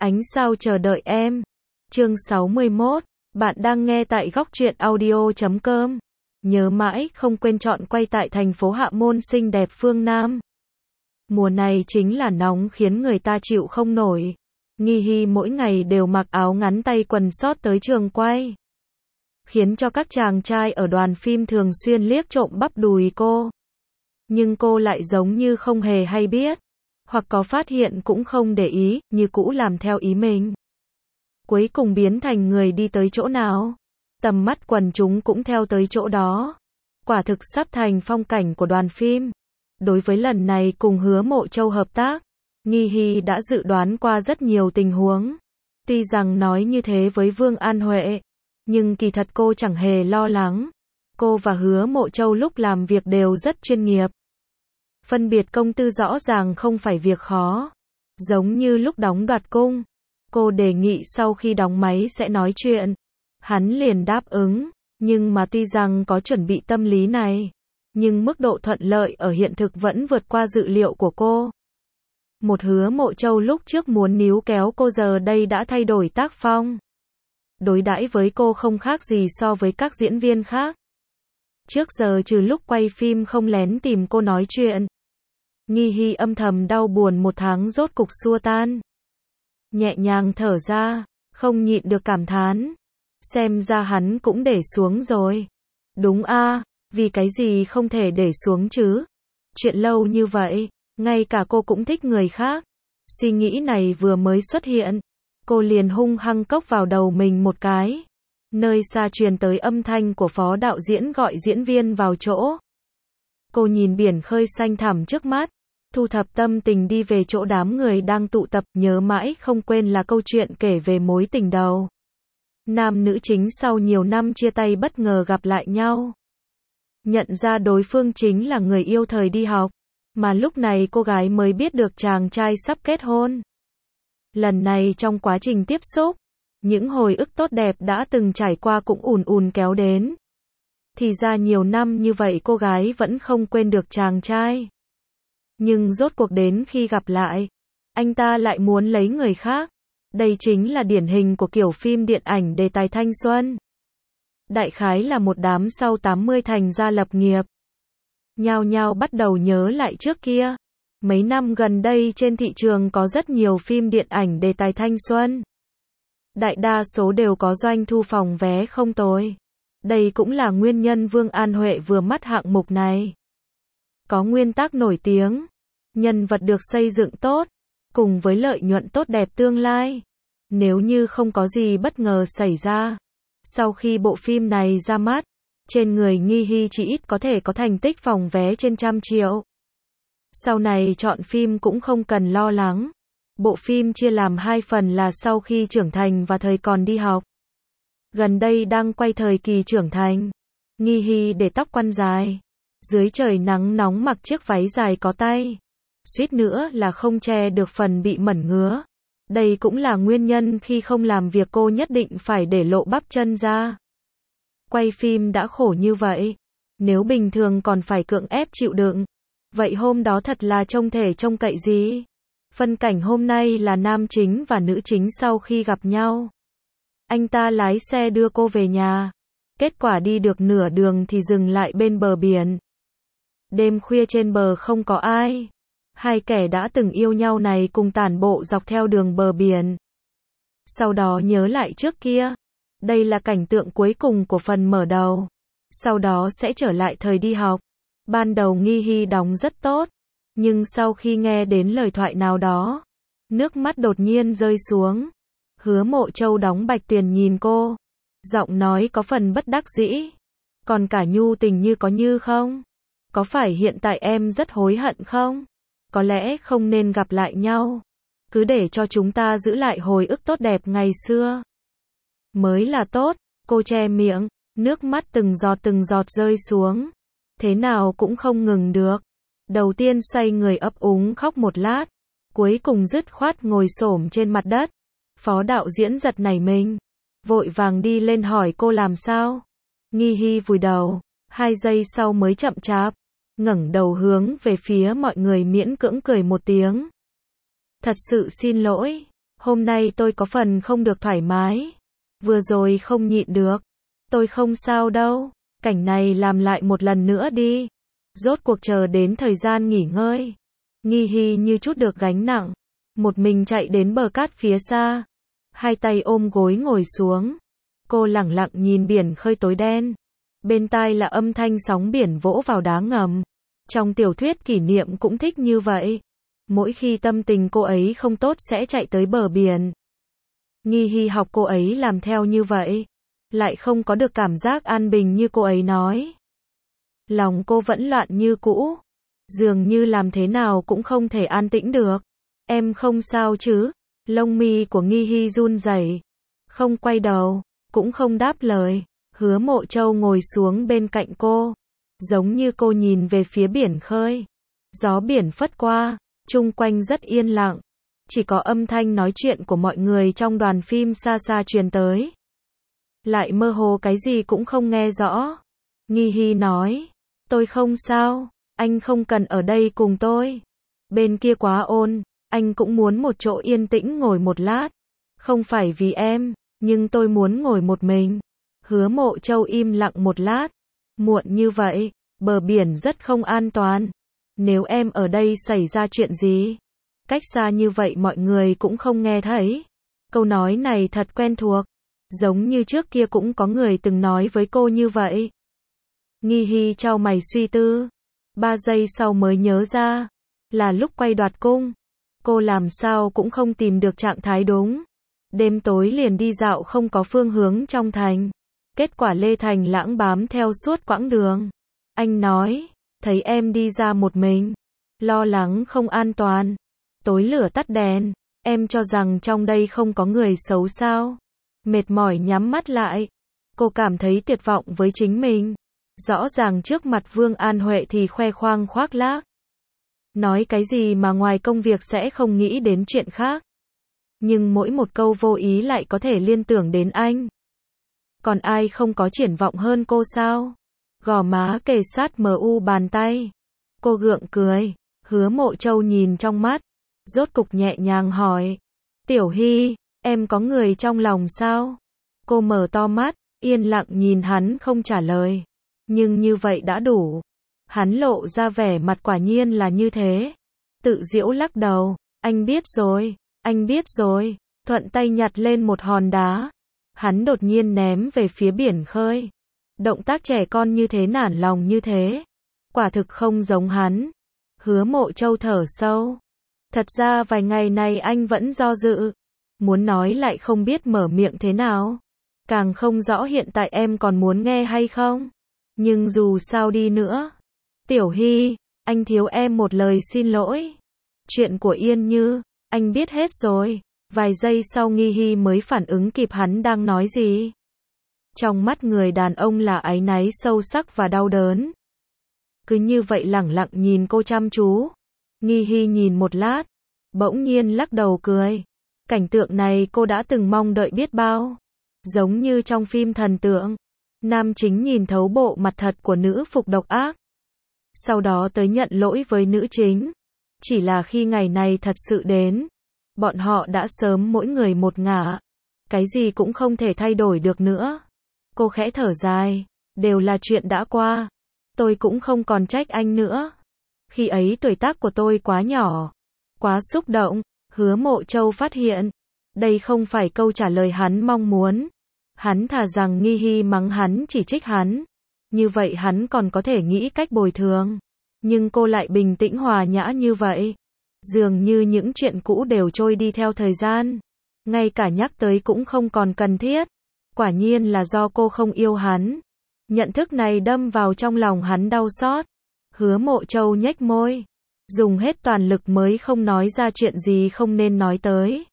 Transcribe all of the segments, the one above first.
Ánh sao chờ đợi em. Chương 61. Bạn đang nghe tại góc truyện audio.com. Nhớ mãi không quên chọn quay tại thành phố Hạ Môn xinh đẹp phương Nam. Mùa này chính là nóng khiến người ta chịu không nổi. Nghi Hy mỗi ngày đều mặc áo ngắn tay quần sót tới trường quay, khiến cho các chàng trai ở đoàn phim thường xuyên liếc trộm bắp đùi cô. Nhưng cô lại giống như không hề hay biết, hoặc có phát hiện cũng không để ý, như cũ làm theo ý mình. Cuối cùng biến thành người đi tới chỗ nào, tầm mắt quần chúng cũng theo tới chỗ đó. Quả thực sắp thành phong cảnh của đoàn phim. Đối với lần này cùng Hứa Mộ Châu hợp tác, Nghi Hy đã dự đoán qua rất nhiều tình huống. Tuy rằng nói như thế với Vương An Huệ, nhưng kỳ thật cô chẳng hề lo lắng. Cô và Hứa Mộ Châu lúc làm việc đều rất chuyên nghiệp. Phân biệt công tư rõ ràng không phải việc khó. Giống như lúc đóng Đoạt Cung, cô đề nghị sau khi đóng máy sẽ nói chuyện. Hắn liền đáp ứng, nhưng mà tuy rằng có chuẩn bị tâm lý này, nhưng mức độ thuận lợi ở hiện thực vẫn vượt qua dự liệu của cô. Một Hứa Mộ Châu lúc trước muốn níu kéo cô giờ đây đã thay đổi tác phong. Đối đãi với cô không khác gì so với các diễn viên khác. Trước giờ trừ lúc quay phim không lén tìm cô nói chuyện. Nghi Hy âm thầm đau buồn một tháng rốt cục xua tan. Nhẹ nhàng thở ra, không nhịn được cảm thán. Xem ra hắn cũng để xuống rồi. Đúng a, vì cái gì không thể để xuống chứ? Chuyện lâu như vậy, ngay cả cô cũng thích người khác. Suy nghĩ này vừa mới xuất hiện, cô liền hung hăng cốc vào đầu mình một cái. Nơi xa truyền tới âm thanh của phó đạo diễn gọi diễn viên vào chỗ. Cô nhìn biển khơi xanh thẳm trước mắt, thu thập tâm tình đi về chỗ đám người đang tụ tập, nhớ mãi không quên là câu chuyện kể về mối tình đầu. Nam nữ chính sau nhiều năm chia tay bất ngờ gặp lại nhau. Nhận ra đối phương chính là người yêu thời đi học, mà lúc này cô gái mới biết được chàng trai sắp kết hôn. Lần này trong quá trình tiếp xúc, những hồi ức tốt đẹp đã từng trải qua cũng ùn ùn kéo đến. Thì ra nhiều năm như vậy cô gái vẫn không quên được chàng trai. Nhưng rốt cuộc đến khi gặp lại, anh ta lại muốn lấy người khác. Đây chính là điển hình của kiểu phim điện ảnh đề tài thanh xuân. Đại khái là một đám sau 80 thành ra lập nghiệp. Nhao nhao bắt đầu nhớ lại trước kia. Mấy năm gần đây trên thị trường có rất nhiều phim điện ảnh đề tài thanh xuân. Đại đa số đều có doanh thu phòng vé không tồi. Đây cũng là nguyên nhân Vương An Huệ vừa mắt hạng mục này. Có nguyên tắc nổi tiếng, nhân vật được xây dựng tốt, cùng với lợi nhuận tốt đẹp tương lai. Nếu như không có gì bất ngờ xảy ra, sau khi bộ phim này ra mắt, trên người Nghi Hy chỉ ít có thể có thành tích phòng vé trên 100 triệu. Sau này chọn phim cũng không cần lo lắng. Bộ phim chia làm 2 phần là sau khi trưởng thành và thời còn đi học. Gần đây đang quay thời kỳ trưởng thành. Nghi Hy để tóc quăn dài, dưới trời nắng nóng mặc chiếc váy dài có tay, suýt nữa là không che được phần bị mẩn ngứa. Đây cũng là nguyên nhân khi không làm việc cô nhất định phải để lộ bắp chân ra. Quay phim đã khổ như vậy, nếu bình thường còn phải cưỡng ép chịu đựng, vậy hôm đó thật là trông thể trông cậy gì. Phân cảnh hôm nay là nam chính và nữ chính sau khi gặp nhau. Anh ta lái xe đưa cô về nhà. Kết quả đi được nửa đường thì dừng lại bên bờ biển. Đêm khuya trên bờ không có ai. Hai kẻ đã từng yêu nhau này cùng tản bộ dọc theo đường bờ biển. Sau đó nhớ lại trước kia. Đây là cảnh tượng cuối cùng của phần mở đầu. Sau đó sẽ trở lại thời đi học. Ban đầu Nghi Hy đóng rất tốt, nhưng sau khi nghe đến lời thoại nào đó, nước mắt đột nhiên rơi xuống. Hứa Mộ Châu đóng Bạch Tuyền nhìn cô, giọng nói có phần bất đắc dĩ. Còn cả nhu tình như có như không? Có phải hiện tại em rất hối hận không? Có lẽ không nên gặp lại nhau. Cứ để cho chúng ta giữ lại hồi ức tốt đẹp ngày xưa mới là tốt. Cô che miệng, nước mắt từng giọt rơi xuống. Thế nào cũng không ngừng được. Đầu tiên xoay người ấp úng khóc một lát, cuối cùng dứt khoát ngồi xổm trên mặt đất. Phó đạo diễn giật nảy mình, vội vàng đi lên hỏi cô làm sao. Nghi Hy vùi đầu, 2 giây sau mới chậm chạp ngẩng đầu hướng về phía mọi người miễn cưỡng cười một tiếng. Thật sự xin lỗi, Hôm nay tôi có phần không được thoải mái. Vừa rồi không nhịn được. Tôi không sao đâu. Cảnh này làm lại một lần nữa đi. Rốt cuộc chờ đến thời gian nghỉ ngơi. Nghi Hy như chút được gánh nặng. Một mình chạy đến bờ cát phía xa. Hai tay ôm gối ngồi xuống. Cô lẳng lặng nhìn biển khơi tối đen. Bên tai là âm thanh sóng biển vỗ vào đá ngầm. Trong tiểu thuyết kỷ niệm cũng thích như vậy. Mỗi khi tâm tình cô ấy không tốt sẽ chạy tới bờ biển. Nghi Hy học cô ấy làm theo như vậy. Lại không có được cảm giác an bình như cô ấy nói. Lòng cô vẫn loạn như cũ. Dường như làm thế nào cũng không thể an tĩnh được. Em không sao chứ? Lông mi của Nghi Hy run rẩy. Không quay đầu, cũng không đáp lời. Hứa Mộ Châu ngồi xuống bên cạnh cô. Giống như cô nhìn về phía biển khơi. Gió biển phất qua, chung quanh rất yên lặng. Chỉ có âm thanh nói chuyện của mọi người trong đoàn phim xa xa truyền tới. Lại mơ hồ cái gì cũng không nghe rõ. Nghi Hy nói, tôi không sao, anh không cần ở đây cùng tôi. Bên kia quá ồn, anh cũng muốn một chỗ yên tĩnh ngồi một lát. Không phải vì em, nhưng tôi muốn ngồi một mình. Hứa Mộ Châu im lặng một lát. Muộn như vậy, bờ biển rất không an toàn. Nếu em ở đây xảy ra chuyện gì? Cách xa như vậy mọi người cũng không nghe thấy. Câu nói này thật quen thuộc. Giống như trước kia cũng có người từng nói với cô như vậy. Nghi Hy chau mày suy tư. 3 giây sau mới nhớ ra. Là lúc quay đoạt cung. Cô làm sao cũng không tìm được trạng thái đúng. Đêm tối liền đi dạo không có phương hướng trong thành. Kết quả Lê Thành Lãng bám theo suốt quãng đường. Anh nói, thấy em đi ra một mình. Lo lắng không an toàn. Tối lửa tắt đèn. Em cho rằng trong đây không có người xấu sao? Mệt mỏi nhắm mắt lại. Cô cảm thấy tuyệt vọng với chính mình. Rõ ràng trước mặt Vương An Huệ thì khoe khoang khoác lác. Nói cái gì mà ngoài công việc sẽ không nghĩ đến chuyện khác. Nhưng mỗi một câu vô ý lại có thể liên tưởng đến anh. Còn ai không có triển vọng hơn cô sao? Gò má kề sát mu bàn tay. Cô gượng cười. Hứa Mộ Châu nhìn trong mắt. Rốt cục nhẹ nhàng hỏi. Tiểu Hy, em có người trong lòng sao? Cô mở to mắt, yên lặng nhìn hắn không trả lời. Nhưng như vậy đã đủ. Hắn lộ ra vẻ mặt quả nhiên là như thế. Tự giễu lắc đầu. Anh biết rồi, anh biết rồi. Thuận tay nhặt lên một hòn đá. Hắn đột nhiên ném về phía biển khơi. Động tác trẻ con như thế, nản lòng như thế. Quả thực không giống hắn. Hứa Mộ Châu thở sâu. Thật ra vài ngày này anh vẫn do dự. Muốn nói lại không biết mở miệng thế nào. Càng không rõ hiện tại em còn muốn nghe hay không. Nhưng dù sao đi nữa. Tiểu Hy, anh thiếu em một lời xin lỗi. Chuyện của Yên Như, anh biết hết rồi. Vài giây sau Nghi Hy mới phản ứng kịp hắn đang nói gì. Trong mắt người đàn ông là áy náy sâu sắc và đau đớn. Cứ như vậy lẳng lặng nhìn cô chăm chú. Nghi Hy nhìn một lát. Bỗng nhiên lắc đầu cười. Cảnh tượng này cô đã từng mong đợi biết bao. Giống như trong phim thần tượng. Nam chính nhìn thấu bộ mặt thật của nữ phục độc ác. Sau đó tới nhận lỗi với nữ chính. Chỉ là khi ngày này thật sự đến. Bọn họ đã sớm mỗi người một ngả. Cái gì cũng không thể thay đổi được nữa. Cô khẽ thở dài. Đều là chuyện đã qua. Tôi cũng không còn trách anh nữa. Khi ấy tuổi tác của tôi quá nhỏ. Quá xúc động. Hứa Mộ Châu phát hiện. Đây không phải câu trả lời hắn mong muốn. Hắn thà rằng Nghi Hy mắng hắn, chỉ trích hắn. Như vậy hắn còn có thể nghĩ cách bồi thường. Nhưng cô lại bình tĩnh hòa nhã như vậy. Dường như những chuyện cũ đều trôi đi theo thời gian. Ngay cả nhắc tới cũng không còn cần thiết. Quả nhiên là do cô không yêu hắn. Nhận thức này đâm vào trong lòng hắn đau xót. Hứa Mộ Châu nhếch môi. Dùng hết toàn lực mới không nói ra chuyện gì không nên nói tới.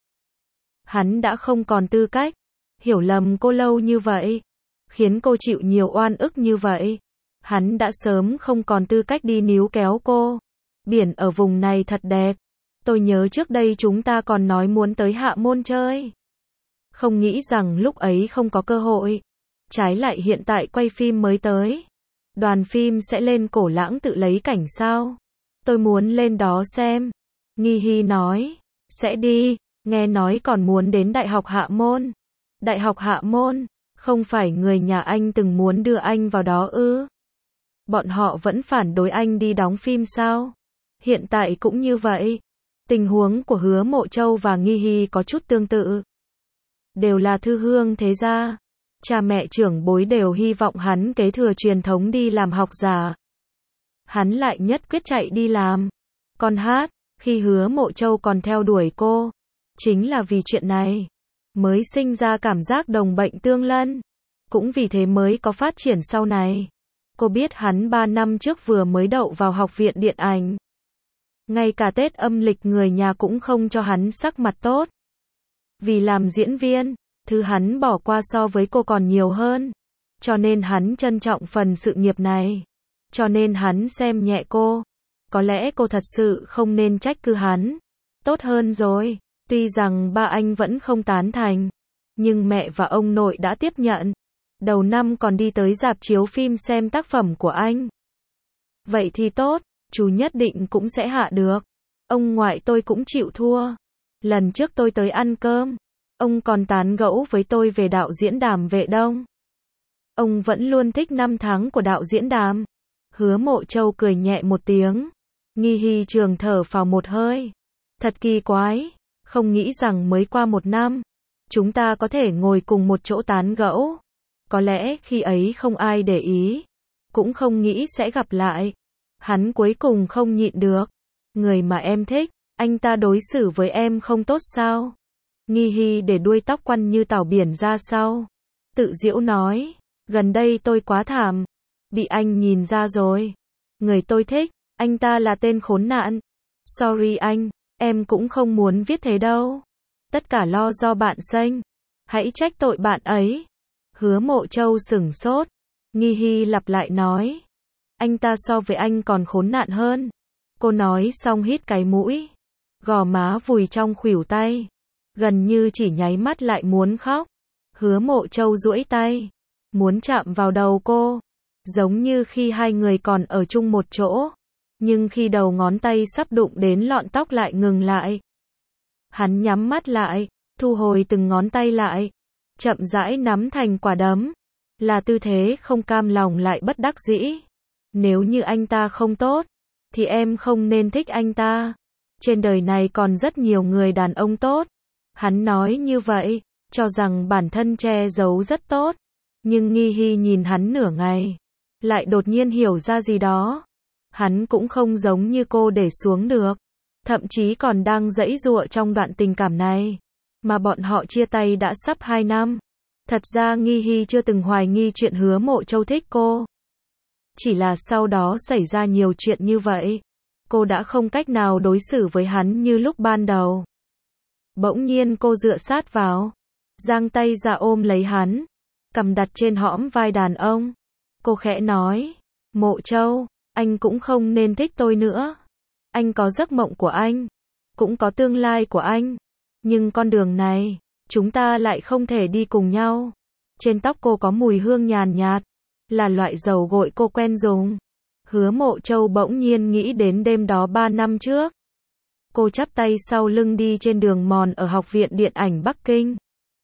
Hắn đã không còn tư cách. Hiểu lầm cô lâu như vậy. Khiến cô chịu nhiều oan ức như vậy. Hắn đã sớm không còn tư cách đi níu kéo cô. Biển ở vùng này thật đẹp. Tôi nhớ trước đây chúng ta còn nói muốn tới Hạ Môn chơi. Không nghĩ rằng lúc ấy không có cơ hội. Trái lại hiện tại quay phim mới tới. Đoàn phim sẽ lên Cổ Lãng tự lấy cảnh sao? Tôi muốn lên đó xem. Nghi Hy nói. Sẽ đi. nghe nói còn muốn đến Đại học Hạ Môn. Đại học Hạ Môn, không phải người nhà anh từng muốn đưa anh vào đó ư? Bọn họ vẫn phản đối anh đi đóng phim sao? Hiện tại cũng như vậy. Tình huống của Hứa Mộ Châu và Nghi Hy có chút tương tự. Đều là thư hương thế gia. Cha mẹ trưởng bối đều hy vọng hắn kế thừa truyền thống đi làm học giả. Hắn lại nhất quyết chạy đi làm. Còn Hát, khi Hứa Mộ Châu còn theo đuổi cô, chính là vì chuyện này, mới sinh ra cảm giác đồng bệnh tương lân. Cũng vì thế mới có phát triển sau này. Cô biết hắn 3 năm trước vừa mới đậu vào học viện điện ảnh. Ngay cả Tết âm lịch người nhà cũng không cho hắn sắc mặt tốt. Vì làm diễn viên, thứ hắn bỏ qua so với cô còn nhiều hơn. Cho nên hắn trân trọng phần sự nghiệp này. Cho nên hắn xem nhẹ cô. Có lẽ cô thật sự không nên trách cứ hắn. Tốt hơn rồi. Tuy rằng ba anh vẫn không tán thành, nhưng mẹ và ông nội đã tiếp nhận. Đầu năm còn đi tới rạp chiếu phim xem tác phẩm của anh. Vậy thì tốt, chú nhất định cũng sẽ hạ được. Ông ngoại tôi cũng chịu thua. Lần trước tôi tới ăn cơm, ông còn tán gẫu với tôi về đạo diễn Đàm Vệ Đông. Ông vẫn luôn thích năm tháng của đạo diễn Đàm. Hứa Mộ Châu cười nhẹ một tiếng. Nghi Hy trường thở phào một hơi. Thật kỳ quái, không nghĩ rằng mới qua 1 năm, chúng ta có thể ngồi cùng một chỗ tán gẫu. Có lẽ khi ấy không ai để ý, cũng không nghĩ sẽ gặp lại. Hắn cuối cùng không nhịn được. Người mà em thích, anh ta đối xử với em không tốt sao? Nghi Hy để đuôi tóc quăn như tảo biển ra sau. Tự giễu nói, gần đây tôi quá thảm. Bị anh nhìn ra rồi. Người tôi thích, anh ta là tên khốn nạn. Sorry anh, em cũng không muốn viết thế đâu. Tất cả lo do bạn Sênh. Hãy trách tội bạn ấy. Hứa Mộ Châu sửng sốt. Nghi Hy lặp lại nói. Anh ta so với anh còn khốn nạn hơn. Cô nói xong hít cái mũi. Gò má vùi trong khuỷu tay. Gần như chỉ nháy mắt lại muốn khóc. Hứa Mộ Châu duỗi tay. Muốn chạm vào đầu cô. Giống như khi hai người còn ở chung một chỗ. Nhưng khi đầu ngón tay sắp đụng đến lọn tóc lại ngừng lại. Hắn nhắm mắt lại. Thu hồi từng ngón tay lại. Chậm rãi nắm thành quả đấm. Là tư thế không cam lòng lại bất đắc dĩ. Nếu như anh ta không tốt, thì em không nên thích anh ta. Trên đời này còn rất nhiều người đàn ông tốt. Hắn nói như vậy, cho rằng bản thân che giấu rất tốt. Nhưng Nghi Hy nhìn hắn nửa ngày, lại đột nhiên hiểu ra gì đó. Hắn cũng không giống như cô để xuống được. Thậm chí còn đang giãy giụa trong đoạn tình cảm này. Mà bọn họ chia tay đã sắp 2 năm. Thật ra Nghi Hy chưa từng hoài nghi chuyện Hứa Mộ Châu thích cô. Chỉ là sau đó xảy ra nhiều chuyện như vậy. Cô đã không cách nào đối xử với hắn như lúc ban đầu. Bỗng nhiên cô dựa sát vào. Giang tay ra ôm lấy hắn. Cằm đặt trên hõm vai đàn ông. Cô khẽ nói. Mộ Châu, anh cũng không nên thích tôi nữa. Anh có giấc mộng của anh. Cũng có tương lai của anh. Nhưng con đường này, chúng ta lại không thể đi cùng nhau. Trên tóc cô có mùi hương nhàn nhạt. Là loại dầu gội cô quen dùng. Hứa Mộ Châu bỗng nhiên nghĩ đến đêm đó 3 năm trước. Cô chắp tay sau lưng đi trên đường mòn ở Học viện Điện ảnh Bắc Kinh.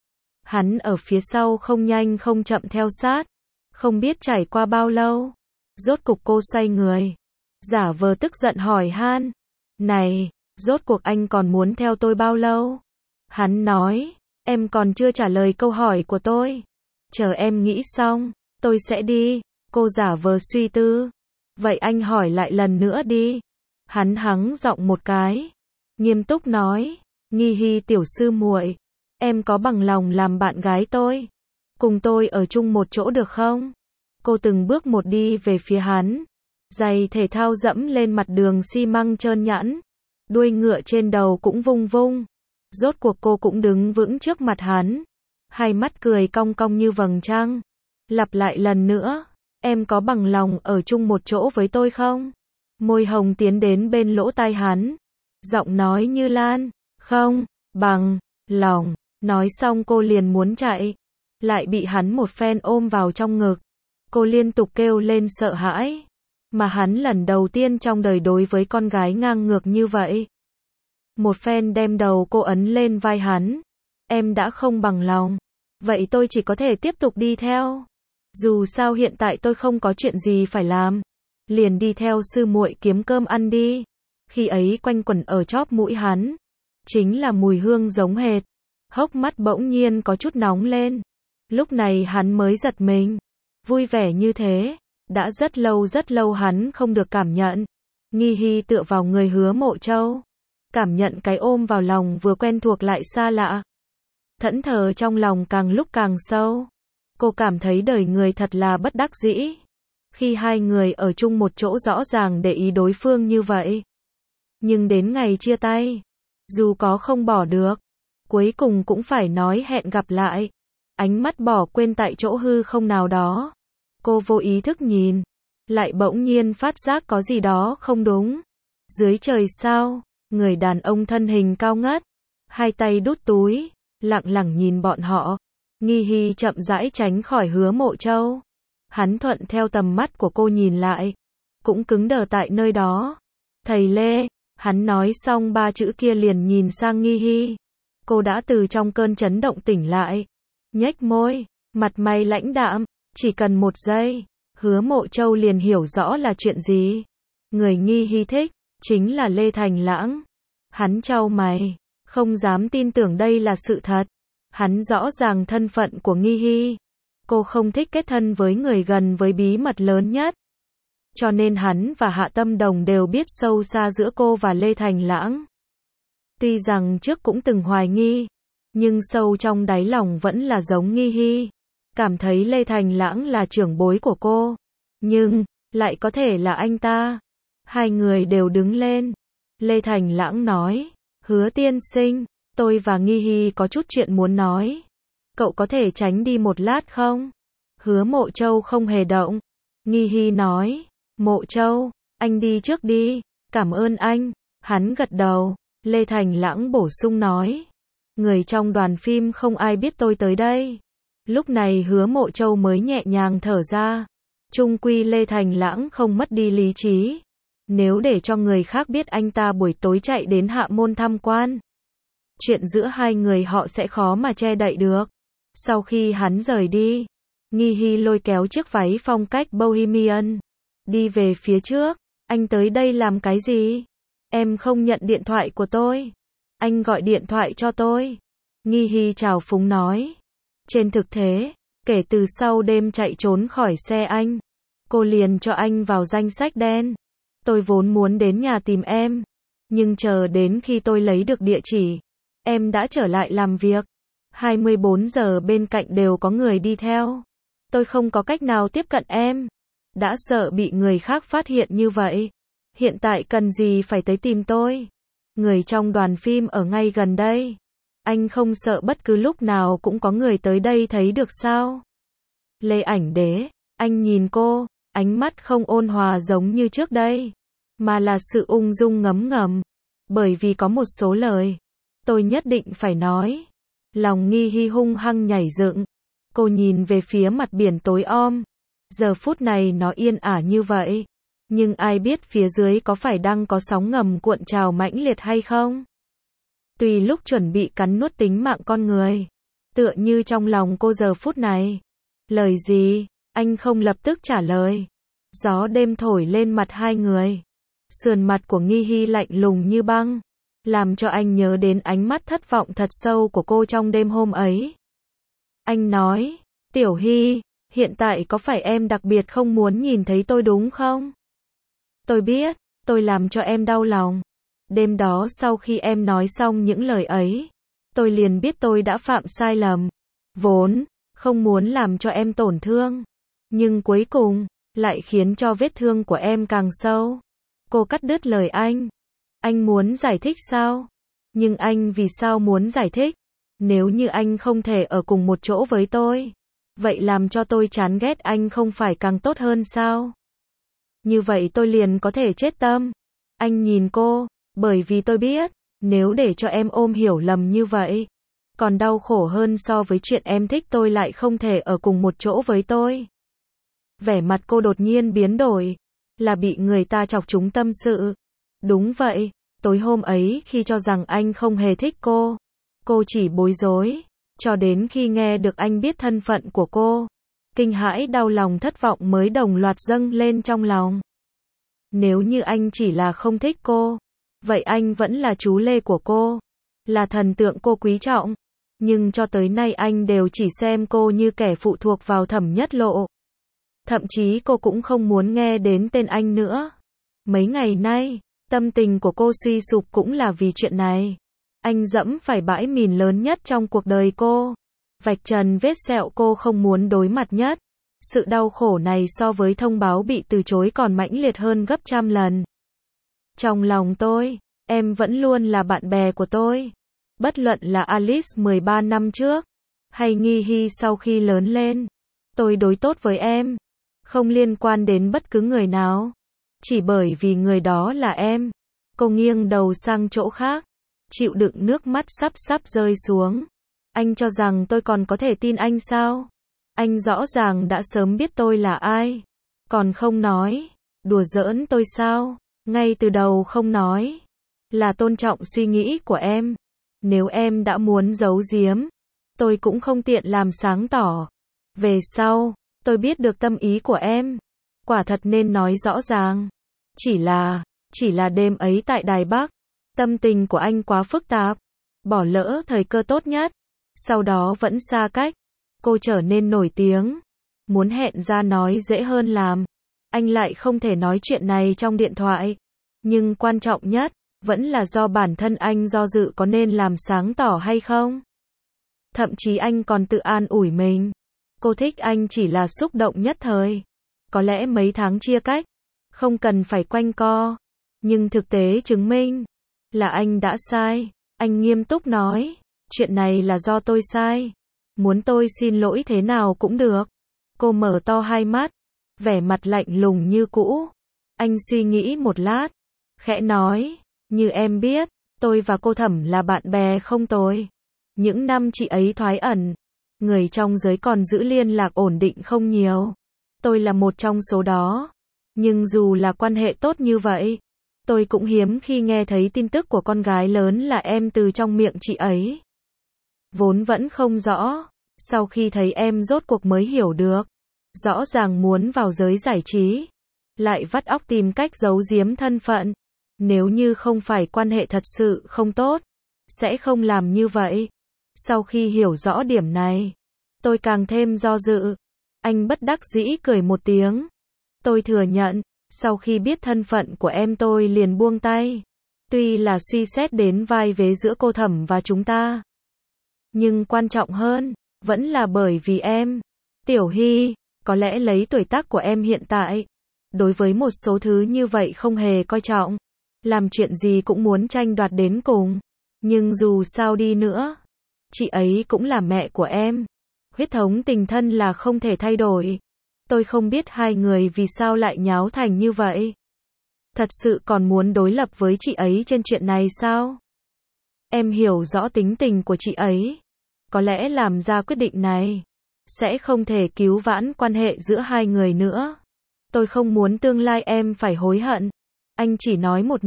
Hắn ở phía sau không nhanh không chậm theo sát. Không biết trải qua bao lâu. Rốt cục cô xoay người. Giả vờ tức giận hỏi han. Này, rốt cuộc anh còn muốn theo tôi bao lâu? Hắn nói, em còn chưa trả lời câu hỏi của tôi. Chờ em nghĩ xong, tôi sẽ đi. Cô giả vờ suy tư. Vậy anh hỏi lại lần nữa đi. Hắn hắng giọng một cái. Nghiêm túc nói, Nghi Hy tiểu sư muội, em có bằng lòng làm bạn gái tôi? Cùng tôi ở chung một chỗ được không? Cô từng bước một đi về phía hắn. Giày thể thao dẫm lên mặt đường xi măng trơn nhẵn. Đuôi ngựa trên đầu cũng vung vung. Rốt cuộc cô cũng đứng vững trước mặt hắn. Hai mắt cười cong cong như vầng trăng. Lặp lại lần nữa. Em có bằng lòng ở chung một chỗ với tôi không? Môi hồng tiến đến bên lỗ tai hắn. Giọng nói như lan. Không, bằng lòng. Nói xong cô liền muốn chạy. Lại bị hắn một phen ôm vào trong ngực. Cô liên tục kêu lên sợ hãi. Mà hắn lần đầu tiên trong đời đối với con gái ngang ngược như vậy. một phen đem đầu cô ấn lên vai hắn. Em đã không bằng lòng. Vậy tôi chỉ có thể tiếp tục đi theo. Dù sao hiện tại tôi không có chuyện gì phải làm. Liền đi theo sư muội kiếm cơm ăn đi. Khi ấy quanh quẩn ở chóp mũi hắn. Chính là mùi hương giống hệt. Hốc mắt bỗng nhiên có chút nóng lên. Lúc này hắn mới giật mình. Vui vẻ như thế. Đã rất lâu hắn không được cảm nhận. Nghi Hy tựa vào người Hứa Mộ Châu. Cảm nhận cái ôm vào lòng vừa quen thuộc lại xa lạ. Thẫn thờ trong lòng càng lúc càng sâu. Cô cảm thấy đời người thật là bất đắc dĩ. Khi hai người ở chung một chỗ rõ ràng để ý đối phương như vậy. Nhưng đến ngày chia tay, dù có không bỏ được, cuối cùng cũng phải nói hẹn gặp lại. Ánh mắt bỏ quên tại chỗ hư không nào đó. Cô vô ý thức nhìn, lại bỗng nhiên phát giác có gì đó không đúng. Dưới trời sao, người đàn ông thân hình cao ngất, hai tay đút túi, lặng lặng nhìn bọn họ. Nghi Hy chậm rãi tránh khỏi Hứa Mộ Châu. Hắn thuận theo tầm mắt của cô nhìn lại, cũng cứng đờ tại nơi đó. Thầy Lê, hắn nói xong ba chữ kia liền nhìn sang Nghi Hy. Cô đã từ trong cơn chấn động tỉnh lại, nhếch môi, mặt mày lãnh đạm, chỉ cần một giây, Hứa Mộ Châu liền hiểu rõ là chuyện gì. Người Nghi Hy thích, chính là Lê Thành Lãng. Hắn chau mày, không dám tin tưởng đây là sự thật. Hắn rõ ràng thân phận của Nghi Hy. Cô không thích kết thân với người gần với bí mật lớn nhất. Cho nên hắn và Hạ Tâm Đồng đều biết sâu xa giữa cô và Lê Thành Lãng. Tuy rằng trước cũng từng hoài nghi, nhưng sâu trong đáy lòng vẫn là giống Nghi Hy. Cảm thấy Lê Thành Lãng là trưởng bối của cô. Nhưng, lại có thể là anh ta. Hai người đều đứng lên. Lê Thành Lãng nói, Hứa tiên sinh, tôi và Nghi Hy có chút chuyện muốn nói. Cậu có thể tránh đi một lát không? Hứa Mộ Châu không hề động. Nghi Hy nói, Mộ Châu, anh đi trước đi, cảm ơn anh. Hắn gật đầu. Lê Thành Lãng bổ sung nói, người trong đoàn phim không ai biết tôi tới đây. Lúc này Hứa Mộ Châu mới nhẹ nhàng thở ra. Chung quy Lê Thành Lãng không mất đi lý trí. Nếu để cho người khác biết anh ta buổi tối chạy đến Hạ Môn tham quan, chuyện giữa hai người họ sẽ khó mà che đậy được. Sau khi hắn rời đi, Nghi Hy lôi kéo chiếc váy phong cách Bohemian, đi về phía trước. Anh tới đây làm cái gì? Em không nhận điện thoại của tôi. Anh gọi điện thoại cho tôi. Nghi Hy trào phúng nói. Trên thực tế, kể từ sau đêm chạy trốn khỏi xe anh, cô liền cho anh vào danh sách đen. Tôi vốn muốn đến nhà tìm em, nhưng chờ đến khi tôi lấy được địa chỉ, em đã trở lại làm việc. 24 giờ bên cạnh đều có người đi theo. Tôi không có cách nào tiếp cận em. Đã sợ bị người khác phát hiện như vậy. Hiện tại cần gì phải tới tìm tôi? Người trong đoàn phim ở ngay gần đây. Anh không sợ bất cứ lúc nào cũng có người tới đây thấy được sao? Lê Ảnh Đế, anh nhìn cô, ánh mắt không ôn hòa giống như trước đây, mà là sự ung dung ngấm ngầm. Bởi vì có một số lời, tôi nhất định phải nói. Lòng Nghi Hy hung hăng nhảy dựng. Cô nhìn về phía mặt biển tối om. Giờ phút này nó yên ả như vậy. Nhưng ai biết phía dưới có phải đang có sóng ngầm cuộn trào mãnh liệt hay không? Tùy lúc chuẩn bị cắn nuốt tính mạng con người. Tựa như trong lòng cô giờ phút này. Lời gì? Anh không lập tức trả lời. Gió đêm thổi lên mặt hai người. Sườn mặt của Nghi Hy lạnh lùng như băng, làm cho anh nhớ đến ánh mắt thất vọng thật sâu của cô trong đêm hôm ấy. Anh nói, Tiểu Hy, hiện tại có phải em đặc biệt không muốn nhìn thấy tôi đúng không? Tôi biết, tôi làm cho em đau lòng. Đêm đó sau khi em nói xong những lời ấy, tôi liền biết tôi đã phạm sai lầm. Vốn, không muốn làm cho em tổn thương. Nhưng cuối cùng, lại khiến cho vết thương của em càng sâu. Cô cắt đứt lời anh. Anh muốn giải thích sao? Nhưng anh vì sao muốn giải thích? Nếu như anh không thể ở cùng một chỗ với tôi, vậy làm cho tôi chán ghét anh không phải càng tốt hơn sao? Như vậy tôi liền có thể chết tâm. Anh nhìn cô, bởi vì tôi biết, nếu để cho em ôm hiểu lầm như vậy, còn đau khổ hơn so với chuyện em thích tôi lại không thể ở cùng một chỗ với tôi. Vẻ mặt cô đột nhiên biến đổi, là bị người ta chọc trúng tâm sự. Đúng vậy, Tối hôm ấy khi cho rằng anh không hề thích cô chỉ bối rối, cho đến khi nghe được anh biết thân phận của cô, kinh hãi đau lòng thất vọng mới đồng loạt dâng lên trong lòng. Nếu như anh chỉ là không thích cô, vậy anh vẫn là chú Lê của cô, là thần tượng cô quý trọng. Nhưng cho tới nay anh đều chỉ xem cô như kẻ phụ thuộc vào Thẩm Nhất Lộ. Thậm chí cô cũng không muốn nghe đến tên anh nữa. Mấy ngày nay, tâm tình của cô suy sụp cũng là vì chuyện này. Anh dẫm phải bãi mìn lớn nhất trong cuộc đời cô. Vạch trần vết sẹo cô không muốn đối mặt nhất. Sự đau khổ này so với thông báo bị từ chối còn mãnh liệt hơn gấp trăm lần. Trong lòng tôi, em vẫn luôn là bạn bè của tôi. Bất luận là Alice 13 năm trước, hay Nghi Hy sau khi lớn lên. Tôi đối tốt với em, không liên quan đến bất cứ người nào. Chỉ bởi vì người đó là em. Cô nghiêng đầu sang chỗ khác, chịu đựng nước mắt sắp rơi xuống. Anh cho rằng tôi còn có thể tin anh sao? Anh rõ ràng đã sớm biết tôi là ai. Còn không nói, đùa giỡn tôi sao? Ngay từ đầu không nói, là tôn trọng suy nghĩ của em. Nếu em đã muốn giấu giếm, tôi cũng không tiện làm sáng tỏ. Về sau, tôi biết được tâm ý của em. Quả thật nên nói rõ ràng. Chỉ là đêm ấy tại Đài Bắc, tâm tình của anh quá phức tạp. Bỏ lỡ thời cơ tốt nhất. Sau đó vẫn xa cách. Cô trở nên nổi tiếng. Muốn hẹn ra nói dễ hơn làm. Anh lại không thể nói chuyện này trong điện thoại. Nhưng quan trọng nhất, vẫn là do bản thân anh do dự có nên làm sáng tỏ hay không. Thậm chí anh còn tự an ủi mình. Cô thích anh chỉ là xúc động nhất thời. Có lẽ mấy tháng chia cách, không cần phải quanh co. Nhưng thực tế chứng minh, là anh đã sai. Anh nghiêm túc nói, chuyện này là do tôi sai. Muốn tôi xin lỗi thế nào cũng được. Cô mở to hai mắt, vẻ mặt lạnh lùng như cũ. Anh suy nghĩ một lát, khẽ nói, như em biết, tôi và cô Thẩm là bạn bè không tồi. Những năm chị ấy thoái ẩn, người trong giới còn giữ liên lạc ổn định không nhiều. Tôi là một trong số đó. Nhưng dù là quan hệ tốt như vậy, tôi cũng hiếm khi nghe thấy tin tức của con gái lớn là em từ trong miệng chị ấy. Vốn vẫn không rõ, sau khi thấy em rốt cuộc mới hiểu được. Rõ ràng muốn vào giới giải trí, lại vắt óc tìm cách giấu giếm thân phận. Nếu như không phải quan hệ thật sự không tốt, sẽ không làm như vậy. Sau khi hiểu rõ điểm này, tôi càng thêm do dự. Anh bất đắc dĩ cười một tiếng. Tôi thừa nhận, sau khi biết thân phận của em tôi liền buông tay. Tuy là suy xét đến vai vế giữa cô Thẩm và chúng ta, nhưng quan trọng hơn, vẫn là bởi vì em. Tiểu Hy, có lẽ lấy tuổi tác của em hiện tại, đối với một số thứ như vậy không hề coi trọng. Làm chuyện gì cũng muốn tranh đoạt đến cùng. Nhưng dù sao đi nữa, chị ấy cũng là mẹ của em. Huyết thống tình thân là không thể thay đổi. Tôi không biết hai người vì sao lại nháo thành như vậy. Thật sự còn muốn đối lập với chị ấy trên chuyện này sao? Em hiểu rõ tính tình của chị ấy. Có lẽ làm ra quyết định này sẽ không thể cứu vãn quan hệ giữa hai người nữa. Tôi không muốn tương lai em phải hối hận. Anh chỉ nói một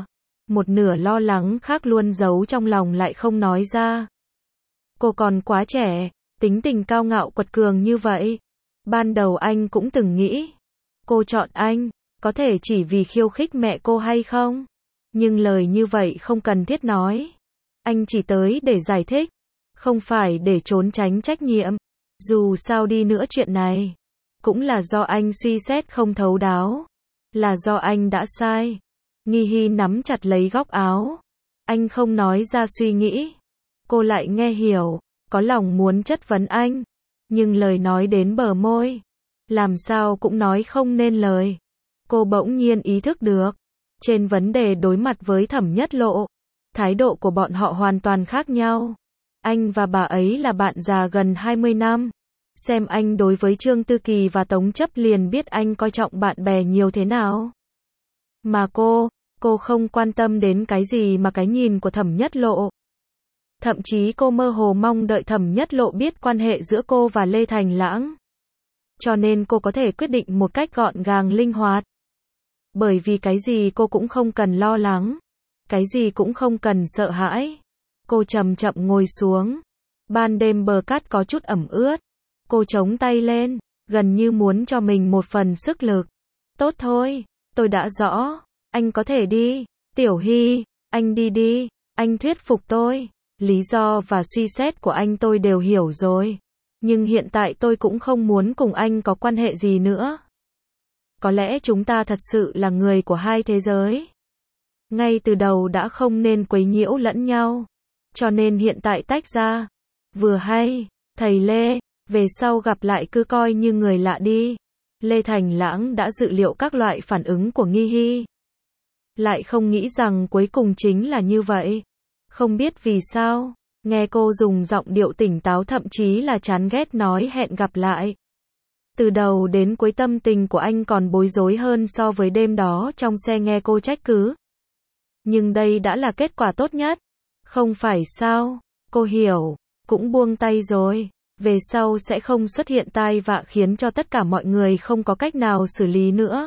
nửa lo lắng khác luôn giấu trong lòng lại không nói ra. Cô còn quá trẻ, tính tình cao ngạo quật cường như vậy. Ban đầu anh cũng từng nghĩ, cô chọn anh, có thể chỉ vì khiêu khích mẹ cô hay không? Nhưng lời như vậy không cần thiết nói. Anh chỉ tới để giải thích, không phải để trốn tránh trách nhiệm. Dù sao đi nữa chuyện này, cũng là do anh suy xét không thấu đáo. Là do anh đã sai. Nghi Hy nắm chặt lấy góc áo. Anh không nói ra suy nghĩ. Cô lại nghe hiểu, có lòng muốn chất vấn anh. Nhưng lời nói đến bờ môi, làm sao cũng nói không nên lời. Cô bỗng nhiên ý thức được, trên vấn đề đối mặt với Thẩm Nhất Lộ, thái độ của bọn họ hoàn toàn khác nhau. Anh và bà ấy là bạn già gần 20 năm. Xem anh đối với Trương Tư Kỳ và Tống Chấp liền biết anh coi trọng bạn bè nhiều thế nào. Mà cô không quan tâm đến cái gì mà cái nhìn của Thẩm Nhất Lộ. Thậm chí cô mơ hồ mong đợi Thẩm Nhất Lộ biết quan hệ giữa cô và Lê Thành Lãng. Cho nên cô có thể quyết định một cách gọn gàng linh hoạt. Bởi vì cái gì cô cũng không cần lo lắng. cái gì cũng không cần sợ hãi. Cô chậm chậm ngồi xuống. Ban đêm bờ cát có chút ẩm ướt. Cô chống tay lên, gần như muốn cho mình một phần sức lực. Tốt thôi, tôi đã rõ, anh có thể đi. Tiểu Hy, anh đi đi, anh thuyết phục tôi. Lý do và suy xét của anh tôi đều hiểu rồi. Nhưng hiện tại tôi cũng không muốn cùng anh có quan hệ gì nữa. Có lẽ chúng ta thật sự là người của hai thế giới. Ngay từ đầu đã không nên quấy nhiễu lẫn nhau. Cho nên hiện tại tách ra. Vừa hay, thầy Lê, về sau gặp lại cứ coi như người lạ đi. Lê Thành Lãng đã dự liệu các loại phản ứng của Nghi Hy. Lại không nghĩ rằng cuối cùng chính là như vậy. Không biết vì sao, nghe cô dùng giọng điệu tỉnh táo thậm chí là chán ghét nói hẹn gặp lại. Từ đầu đến cuối tâm tình của anh còn bối rối hơn so với đêm đó trong xe nghe cô trách cứ. Nhưng đây đã là kết quả tốt nhất. Không phải sao, cô hiểu, cũng buông tay rồi. Về sau sẽ không xuất hiện tai vạ khiến cho tất cả mọi người không có cách nào xử lý nữa.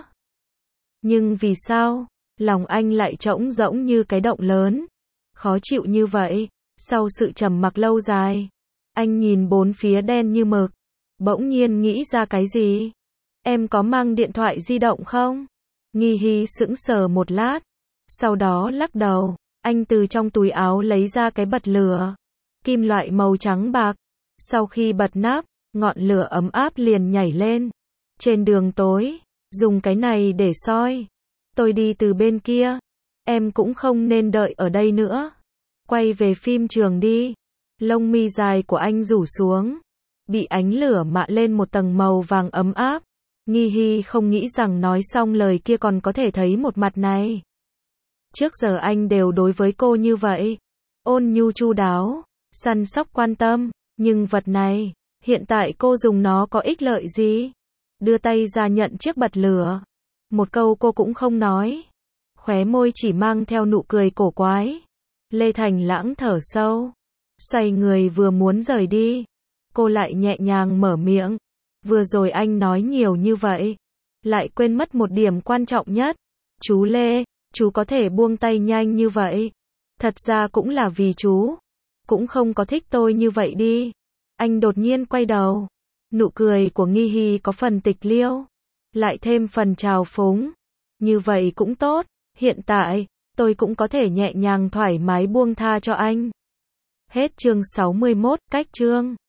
Nhưng vì sao, lòng anh lại trống rỗng như cái động lớn. Khó chịu như vậy, sau sự trầm mặc lâu dài. Anh nhìn bốn phía đen như mực. Bỗng nhiên nghĩ ra cái gì? Em có mang điện thoại di động không? Nghi Hy sững sờ một lát. Sau đó lắc đầu. Anh từ trong túi áo lấy ra cái bật lửa. Kim loại màu trắng bạc. Sau khi bật nắp, ngọn lửa ấm áp liền nhảy lên. Trên đường tối, dùng cái này để soi. Tôi đi từ bên kia. Em cũng không nên đợi ở đây nữa. Quay về phim trường đi. Lông mi dài của anh rủ xuống. Bị ánh lửa mạ lên một tầng màu vàng ấm áp. Nghi Hy không nghĩ rằng nói xong lời kia còn có thể thấy một mặt này. Trước giờ anh đều đối với cô như vậy. Ôn nhu chu đáo, săn sóc quan tâm. Nhưng vật này, hiện tại cô dùng nó có ích lợi gì? Đưa tay ra nhận chiếc bật lửa. Một câu cô cũng không nói. Khóe môi chỉ mang theo nụ cười cổ quái. Lê Thành Lãng thở sâu. Xoay người vừa muốn rời đi. Cô lại nhẹ nhàng mở miệng. Vừa rồi anh nói nhiều như vậy. Lại quên mất một điểm quan trọng nhất. Chú Lê, chú có thể buông tay nhanh như vậy. Thật ra cũng là vì chú. Cũng không có thích tôi như vậy đi. Anh đột nhiên quay đầu. Nụ cười của Nghi Hy có phần tịch liêu. Lại thêm phần trào phúng. Như vậy cũng tốt. Hiện tại, tôi cũng có thể nhẹ nhàng thoải mái buông tha cho anh. Hết chương 61, cách chương.